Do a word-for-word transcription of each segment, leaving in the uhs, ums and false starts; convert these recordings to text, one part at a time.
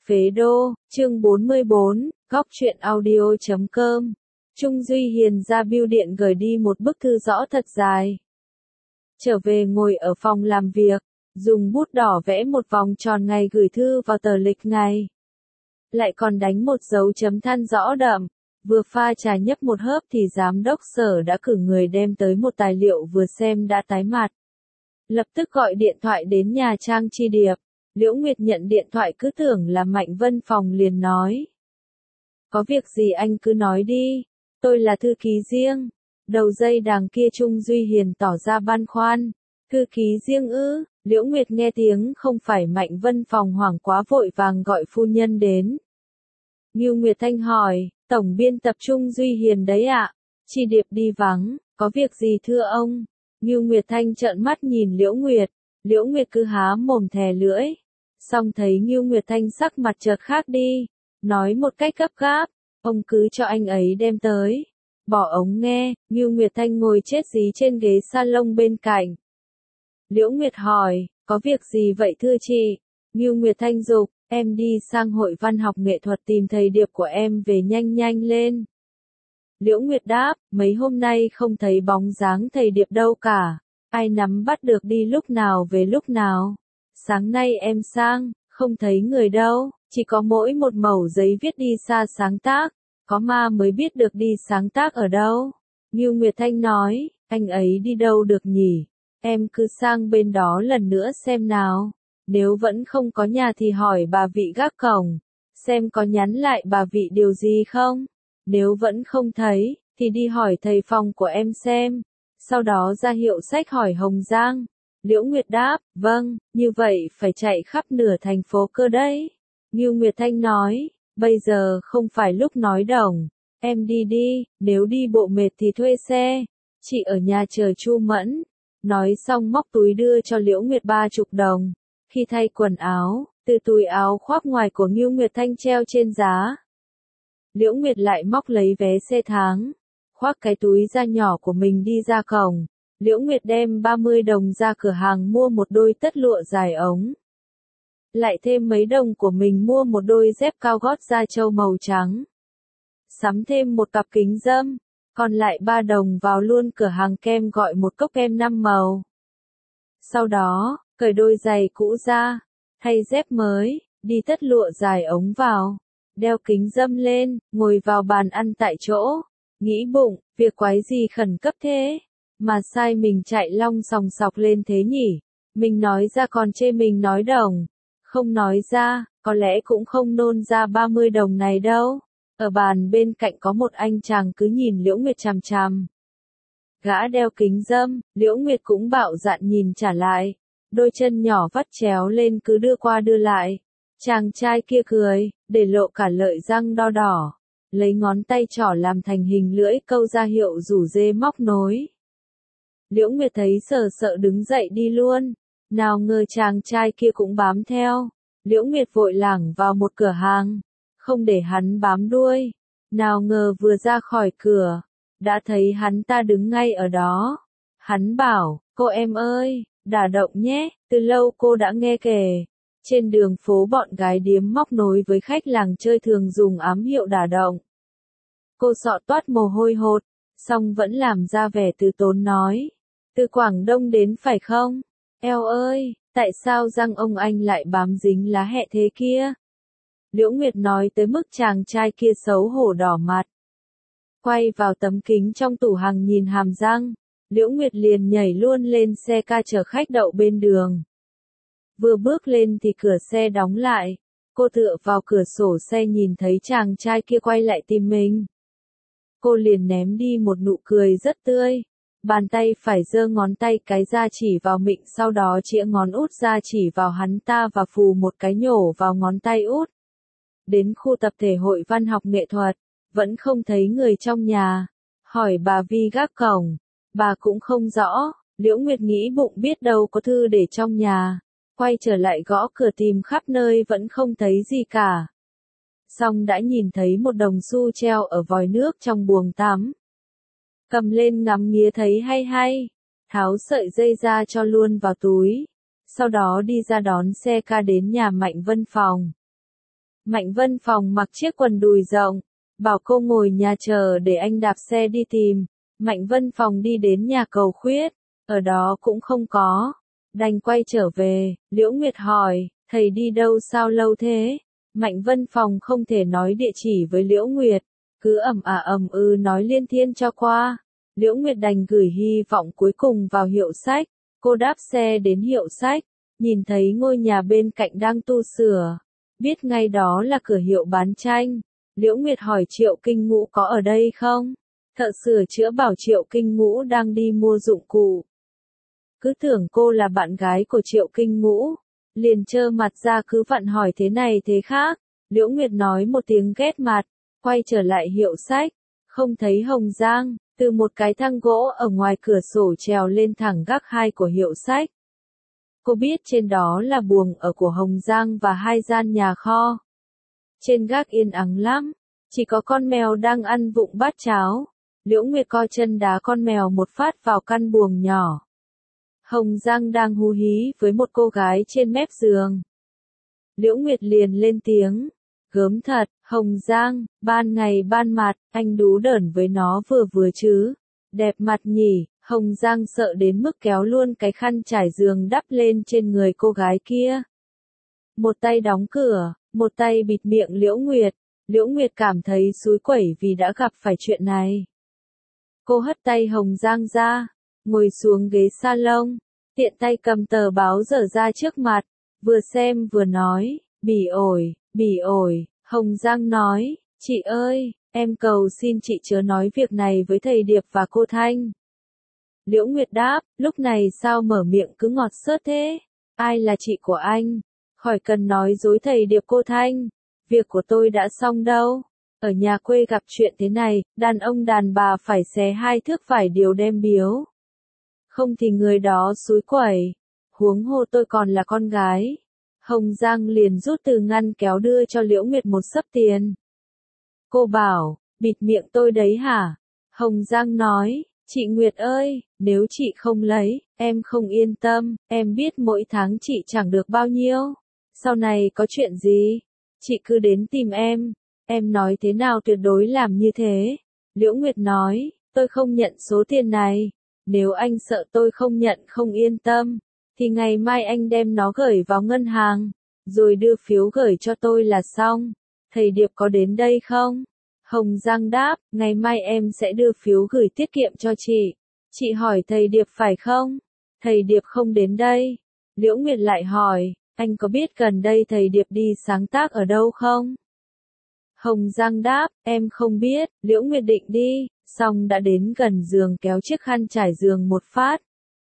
Phế Đô, chương bốn mươi bốn, góc truyện audio chấm com. Trung Duy Hiền ra bưu điện gửi đi một bức thư rõ thật dài. Trở về ngồi ở phòng làm việc, dùng bút đỏ vẽ một vòng tròn ngày gửi thư vào tờ lịch ngày. Lại còn đánh một dấu chấm than rõ đậm. Vừa pha trà nhấp một hớp thì giám đốc sở đã cử người đem tới một tài liệu vừa xem đã tái mặt. Lập tức gọi điện thoại đến nhà Trang Chi Điệp. Liễu Nguyệt nhận điện thoại cứ tưởng là Mạnh Vân Phòng liền nói. Có việc gì anh cứ nói đi, tôi là thư ký riêng. Đầu dây đằng kia Trung Duy Hiền tỏ ra băn khoăn. Thư ký riêng ư? Liễu Nguyệt nghe tiếng không phải Mạnh Vân Phòng hoảng quá vội vàng gọi phu nhân đến. Ngưu Nguyệt Thanh hỏi, tổng biên tập Trung Duy Hiền đấy ạ. Chi Điệp đi vắng, có việc gì thưa ông? Ngưu Nguyệt Thanh trợn mắt nhìn Liễu Nguyệt. Liễu Nguyệt cứ há mồm thè lưỡi. Xong thấy Ngưu Nguyệt Thanh sắc mặt chợt khác đi. Nói một cách gấp gáp, ông cứ cho anh ấy đem tới. Bỏ ống nghe, Ngưu Nguyệt Thanh ngồi chết dí trên ghế salon bên cạnh. Liễu Nguyệt hỏi, có việc gì vậy thưa chị? Ngưu Nguyệt Thanh dục, em đi sang hội văn học nghệ thuật tìm thầy Điệp của em về nhanh nhanh lên. Liễu Nguyệt đáp, mấy hôm nay không thấy bóng dáng thầy Điệp đâu cả. Ai nắm bắt được đi lúc nào về lúc nào. Sáng nay em sang, không thấy người đâu, chỉ có mỗi một mẩu giấy viết đi xa sáng tác. Có ma mới biết được đi sáng tác ở đâu. Ngưu Nguyệt Thanh nói, anh ấy đi đâu được nhỉ? Em cứ sang bên đó lần nữa xem nào. Nếu vẫn không có nhà thì hỏi bà vị gác cổng. Xem có nhắn lại bà vị điều gì không? Nếu vẫn không thấy, thì đi hỏi thầy phòng của em xem. Sau đó ra hiệu sách hỏi Hồng Giang. Liễu Nguyệt đáp, vâng, như vậy phải chạy khắp nửa thành phố cơ đấy. Ngưu Nguyệt Thanh nói, bây giờ không phải lúc nói đồng. Em đi đi, nếu đi bộ mệt thì thuê xe. Chị ở nhà chờ Chu Mẫn. Nói xong móc túi đưa cho Liễu Nguyệt ba chục đồng. Khi thay quần áo, từ túi áo khoác ngoài của Ngưu Nguyệt Thanh treo trên giá. Liễu Nguyệt lại móc lấy vé xe tháng. Khoác cái túi da nhỏ của mình đi ra cổng. Liễu Nguyệt đem ba mươi đồng ra cửa hàng mua một đôi tất lụa dài ống. Lại thêm mấy đồng của mình mua một đôi dép cao gót da trâu màu trắng. Sắm thêm một cặp kính râm. Còn lại ba đồng vào luôn cửa hàng kem gọi một cốc kem năm màu. Sau đó, cởi đôi giày cũ ra. Thay dép mới, đi tất lụa dài ống vào. Đeo kính râm lên, ngồi vào bàn ăn tại chỗ. Nghĩ bụng, việc quái gì khẩn cấp thế? Mà sai mình chạy long sòng sọc lên thế nhỉ? Mình nói ra còn chê mình nói đồng. Không nói ra, có lẽ cũng không nôn ra ba mươi đồng này đâu. Ở bàn bên cạnh có một anh chàng cứ nhìn Liễu Nguyệt chằm chằm. Gã đeo kính râm, Liễu Nguyệt cũng bạo dạn nhìn trả lại. Đôi chân nhỏ vắt chéo lên cứ đưa qua đưa lại. Chàng trai kia cười, để lộ cả lợi răng đo đỏ. Lấy ngón tay trỏ làm thành hình lưỡi câu ra hiệu rủ dê móc nối. Liễu Nguyệt thấy sợ sợ đứng dậy đi luôn. Nào ngờ chàng trai kia cũng bám theo. Liễu Nguyệt vội lảng vào một cửa hàng. Không để hắn bám đuôi. Nào ngờ vừa ra khỏi cửa. Đã thấy hắn ta đứng ngay ở đó. Hắn bảo, cô em ơi, đả động nhé, từ lâu cô đã nghe kể. Trên đường phố bọn gái điếm móc nối với khách làng chơi thường dùng ám hiệu đả động. Cô sọ toát mồ hôi hột, xong vẫn làm ra vẻ từ tốn nói. Từ Quảng Đông đến phải không? Eo ơi, tại sao răng ông anh lại bám dính lá hẹ thế kia? Liễu Nguyệt nói tới mức chàng trai kia xấu hổ đỏ mặt. Quay vào tấm kính trong tủ hàng nhìn hàm răng. Liễu Nguyệt liền nhảy luôn lên xe ca chở khách đậu bên đường. Vừa bước lên thì cửa xe đóng lại. Cô tựa vào cửa sổ xe nhìn thấy chàng trai kia quay lại tìm mình. Cô liền ném đi một nụ cười rất tươi. Bàn tay phải giơ ngón tay cái ra chỉ vào miệng, sau đó chĩa ngón út ra chỉ vào hắn ta và phù một cái nhổ vào ngón tay út. Đến khu tập thể hội văn học nghệ thuật, vẫn không thấy người trong nhà. Hỏi bà Vi gác cổng, bà cũng không rõ. Liễu Nguyệt nghĩ bụng biết đâu có thư để trong nhà. Quay trở lại gõ cửa tìm khắp nơi vẫn không thấy gì cả. Xong đã nhìn thấy một đồng xu treo ở vòi nước trong buồng tắm. Cầm lên ngắm nghía thấy hay hay. Tháo sợi dây ra cho luôn vào túi. Sau đó đi ra đón xe ca đến nhà Mạnh Vân Phòng. Mạnh Vân Phòng mặc chiếc quần đùi rộng, bảo cô ngồi nhà chờ để anh đạp xe đi tìm. Mạnh Vân Phòng đi đến nhà cầu Khuyết, ở đó cũng không có, đành quay trở về. Liễu Nguyệt hỏi, thầy đi đâu sao lâu thế? Mạnh Vân Phòng không thể nói địa chỉ với Liễu Nguyệt, cứ ầm à ầm ư nói liên thiên cho qua. Liễu Nguyệt đành gửi hy vọng cuối cùng vào hiệu sách. Cô đáp xe đến hiệu sách, nhìn thấy ngôi nhà bên cạnh đang tu sửa, biết ngay đó là cửa hiệu bán tranh. Liễu Nguyệt hỏi Triệu Kinh Ngũ có ở đây không? Thợ sửa chữa bảo Triệu Kinh Ngũ đang đi mua dụng cụ. Cứ tưởng cô là bạn gái của Triệu Kinh Ngũ, liền trơ mặt ra cứ vặn hỏi thế này thế khác. Liễu Nguyệt nói một tiếng ghét mặt, quay trở lại hiệu sách, không thấy Hồng Giang, từ một cái thang gỗ ở ngoài cửa sổ trèo lên thẳng gác hai của hiệu sách. Cô biết trên đó là buồng ở của Hồng Giang và hai gian nhà kho. Trên gác yên ắng lắm, chỉ có con mèo đang ăn vụng bát cháo. Liễu Nguyệt co chân đá con mèo một phát vào căn buồng nhỏ. Hồng Giang đang hú hí với một cô gái trên mép giường. Liễu Nguyệt liền lên tiếng, gớm thật, Hồng Giang, ban ngày ban mặt, anh đú đởn với nó vừa vừa chứ. Đẹp mặt nhỉ. Hồng Giang sợ đến mức kéo luôn cái khăn trải giường đắp lên trên người cô gái kia. Một tay đóng cửa, một tay bịt miệng Liễu Nguyệt. Liễu Nguyệt cảm thấy xúi quẩy vì đã gặp phải chuyện này. Cô hất tay Hồng Giang ra, ngồi xuống ghế salon, tiện tay cầm tờ báo dở ra trước mặt, vừa xem vừa nói, bỉ ổi, bỉ ổi. Hồng Giang nói, chị ơi, em cầu xin chị chớ nói việc này với thầy Điệp và cô Thanh. Liễu Nguyệt đáp, lúc này sao mở miệng cứ ngọt xớt thế? Ai là chị của anh? Khỏi cần nói dối thầy Điệp cô Thanh. Việc của tôi đã xong đâu. Ở nhà quê gặp chuyện thế này, đàn ông đàn bà phải xé hai thước vải điều đem biếu. Không thì người đó xúi quẩy. Huống hồ tôi còn là con gái. Hồng Giang liền rút từ ngăn kéo đưa cho Liễu Nguyệt một xấp tiền. Cô bảo, bịt miệng tôi đấy hả? Hồng Giang nói, chị Nguyệt ơi, nếu chị không lấy, em không yên tâm, em biết mỗi tháng chị chẳng được bao nhiêu. Sau này có chuyện gì, chị cứ đến tìm em, em nói thế nào tuyệt đối làm như thế. Liễu Nguyệt nói, tôi không nhận số tiền này, nếu anh sợ tôi không nhận không yên tâm, thì ngày mai anh đem nó gửi vào ngân hàng, rồi đưa phiếu gửi cho tôi là xong. Thầy Điệp có đến đây không? Hồng Giang đáp, ngày mai em sẽ đưa phiếu gửi tiết kiệm cho chị. Chị hỏi thầy Điệp phải không? Thầy Điệp không đến đây. Liễu Nguyệt lại hỏi, anh có biết gần đây thầy Điệp đi sáng tác ở đâu không? Hồng Giang đáp, em không biết. Liễu Nguyệt định đi, xong đã đến gần giường kéo chiếc khăn trải giường một phát.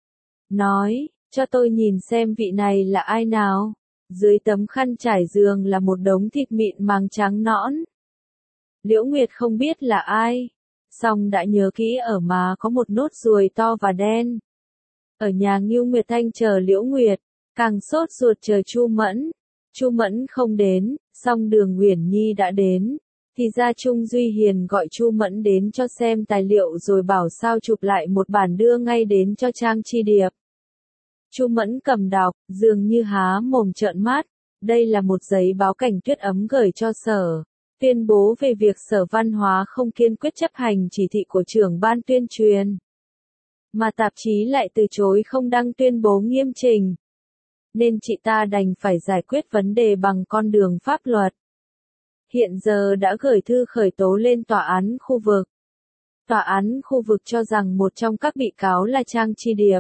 Nói, cho tôi nhìn xem vị này là ai nào. Dưới tấm khăn trải giường là một đống thịt mịn màng trắng nõn. Liễu Nguyệt không biết là ai, song đã nhớ kỹ ở má có một nốt ruồi to và đen. Ở nhà Ngưu Nguyệt Thanh chờ Liễu Nguyệt, càng sốt ruột chờ Chu Mẫn. Chu Mẫn không đến, song Đường Uyển Nhi đã đến. Thì ra Trung Duy Hiền gọi Chu Mẫn đến cho xem tài liệu rồi bảo sao chụp lại một bản đưa ngay đến cho Trang Chi Điệp. Chu Mẫn cầm đọc, dường như há mồm trợn mắt. Đây là một giấy báo cảnh Tuyết Ấm gửi cho sở. Tuyên bố về việc Sở Văn hóa không kiên quyết chấp hành chỉ thị của trưởng ban tuyên truyền. Mà tạp chí lại từ chối không đăng tuyên bố nghiêm trình. Nên chị ta đành phải giải quyết vấn đề bằng con đường pháp luật. Hiện giờ đã gửi thư khởi tố lên tòa án khu vực. Tòa án khu vực cho rằng một trong các bị cáo là Trang Chi Điệp.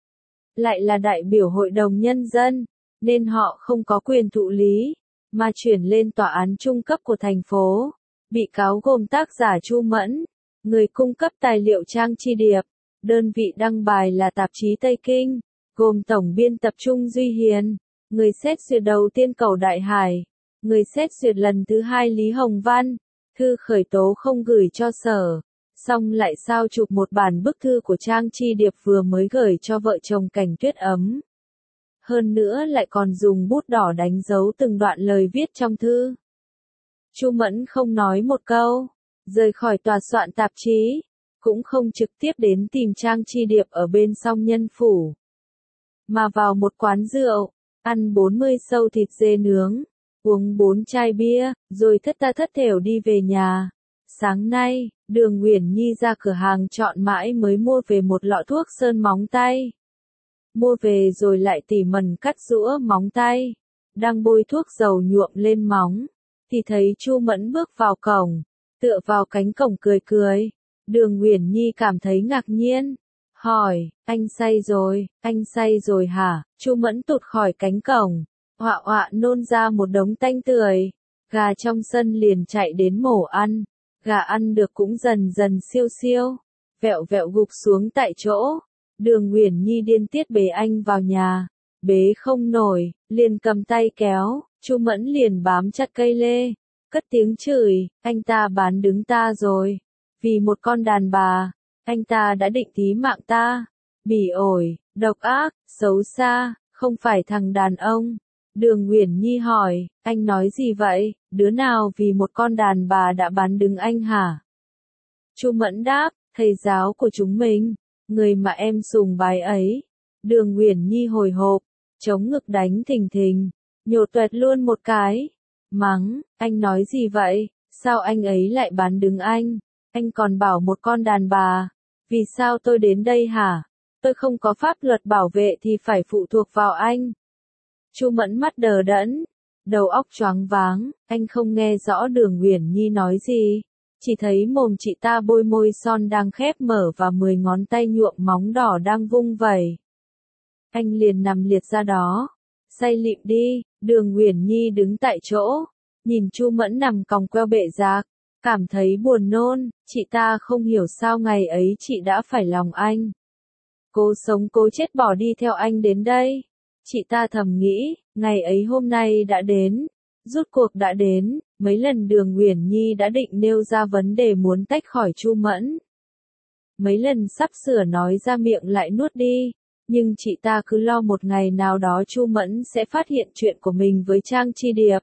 Lại là đại biểu Hội đồng Nhân dân, nên họ không có quyền thụ lý, mà chuyển lên tòa án trung cấp của thành phố. Bị cáo gồm tác giả Chu Mẫn, người cung cấp tài liệu Trang Chi Điệp, đơn vị đăng bài là tạp chí Tây Kinh, gồm tổng biên tập Trung Duy Hiền, người xét duyệt đầu tiên Cầu Đại Hải, người xét duyệt lần thứ hai Lý Hồng Văn. Thư khởi tố không gửi cho sở, xong lại sao chụp một bản bức thư của Trang Chi Điệp vừa mới gửi cho vợ chồng Cảnh Tuyết Ấm. Hơn nữa lại còn dùng bút đỏ đánh dấu từng đoạn lời viết trong thư. Chu Mẫn không nói một câu, rời khỏi tòa soạn tạp chí, cũng không trực tiếp đến tìm Trang Chi Điệp ở bên Song Nhân Phủ, mà vào một quán rượu, ăn bốn mươi sâu thịt dê nướng, uống bốn chai bia, rồi thất tha thất thểu đi về nhà. Sáng nay, Đường Uyển Nhi ra cửa hàng chọn mãi mới mua về một lọ thuốc sơn móng tay. Mua về rồi lại tỉ mẩn cắt rũa móng tay. Đang bôi thuốc dầu nhuộm lên móng, thì thấy Chu Mẫn bước vào cổng, tựa vào cánh cổng cười cười. Đường Uyển Nhi cảm thấy ngạc nhiên, hỏi, anh say rồi, anh say rồi hả? Chu Mẫn tụt khỏi cánh cổng, họa họa nôn ra một đống tanh tươi. Gà trong sân liền chạy đến mổ ăn, gà ăn được cũng dần dần siêu siêu, vẹo vẹo gục xuống tại chỗ. Đường Uyển Nhi điên tiết bế anh vào nhà, bế không nổi, liền cầm tay kéo, Chu Mẫn liền bám chặt cây lê, cất tiếng chửi, anh ta bán đứng ta rồi, vì một con đàn bà, anh ta đã định tí mạng ta, bỉ ổi, độc ác, xấu xa, không phải thằng đàn ông. Đường Uyển Nhi hỏi, anh nói gì vậy, đứa nào vì một con đàn bà đã bán đứng anh hả? Chu Mẫn đáp, thầy giáo của chúng mình, người mà em sùng bái ấy. Đường Uyển Nhi hồi hộp, chống ngực đánh thình thình, nhột toẹt luôn một cái, mắng, anh nói gì vậy, sao anh ấy lại bán đứng anh, anh còn bảo một con đàn bà, vì sao tôi đến đây hả, tôi không có pháp luật bảo vệ thì phải phụ thuộc vào anh. Chu Mẫn mắt đờ đẫn, đầu óc choáng váng, anh không nghe rõ Đường Uyển Nhi nói gì, chỉ thấy mồm chị ta bôi môi son đang khép mở và mười ngón tay nhuộm móng đỏ đang vung vẩy. Anh liền nằm liệt ra đó, say lịm đi. Đường Uyển Nhi đứng tại chỗ, nhìn Chu Mẫn nằm còng queo bệ rạc, cảm thấy buồn nôn, chị ta không hiểu sao ngày ấy chị đã phải lòng anh. Cố sống cố chết bỏ đi theo anh đến đây. Chị ta thầm nghĩ, ngày ấy hôm nay đã đến, rút cuộc đã đến, mấy lần Đường Uyển Nhi đã định nêu ra vấn đề muốn tách khỏi Chu Mẫn. Mấy lần sắp sửa nói ra miệng lại nuốt đi, nhưng chị ta cứ lo một ngày nào đó Chu Mẫn sẽ phát hiện chuyện của mình với Trang Chi Điệp.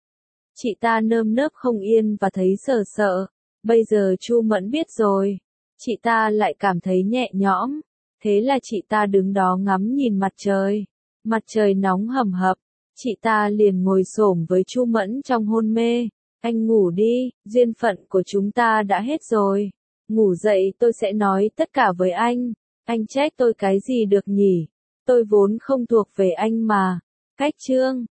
Chị ta nơm nớp không yên và thấy sợ sợ, bây giờ Chu Mẫn biết rồi, chị ta lại cảm thấy nhẹ nhõm, thế là chị ta đứng đó ngắm nhìn mặt trời. Mặt trời nóng hầm hập, chị ta liền ngồi xổm với Chu Mẫn trong hôn mê. Anh ngủ đi, duyên phận của chúng ta đã hết rồi. Ngủ dậy tôi sẽ nói tất cả với anh. Anh trách tôi cái gì được nhỉ? Tôi vốn không thuộc về anh mà. Cách chương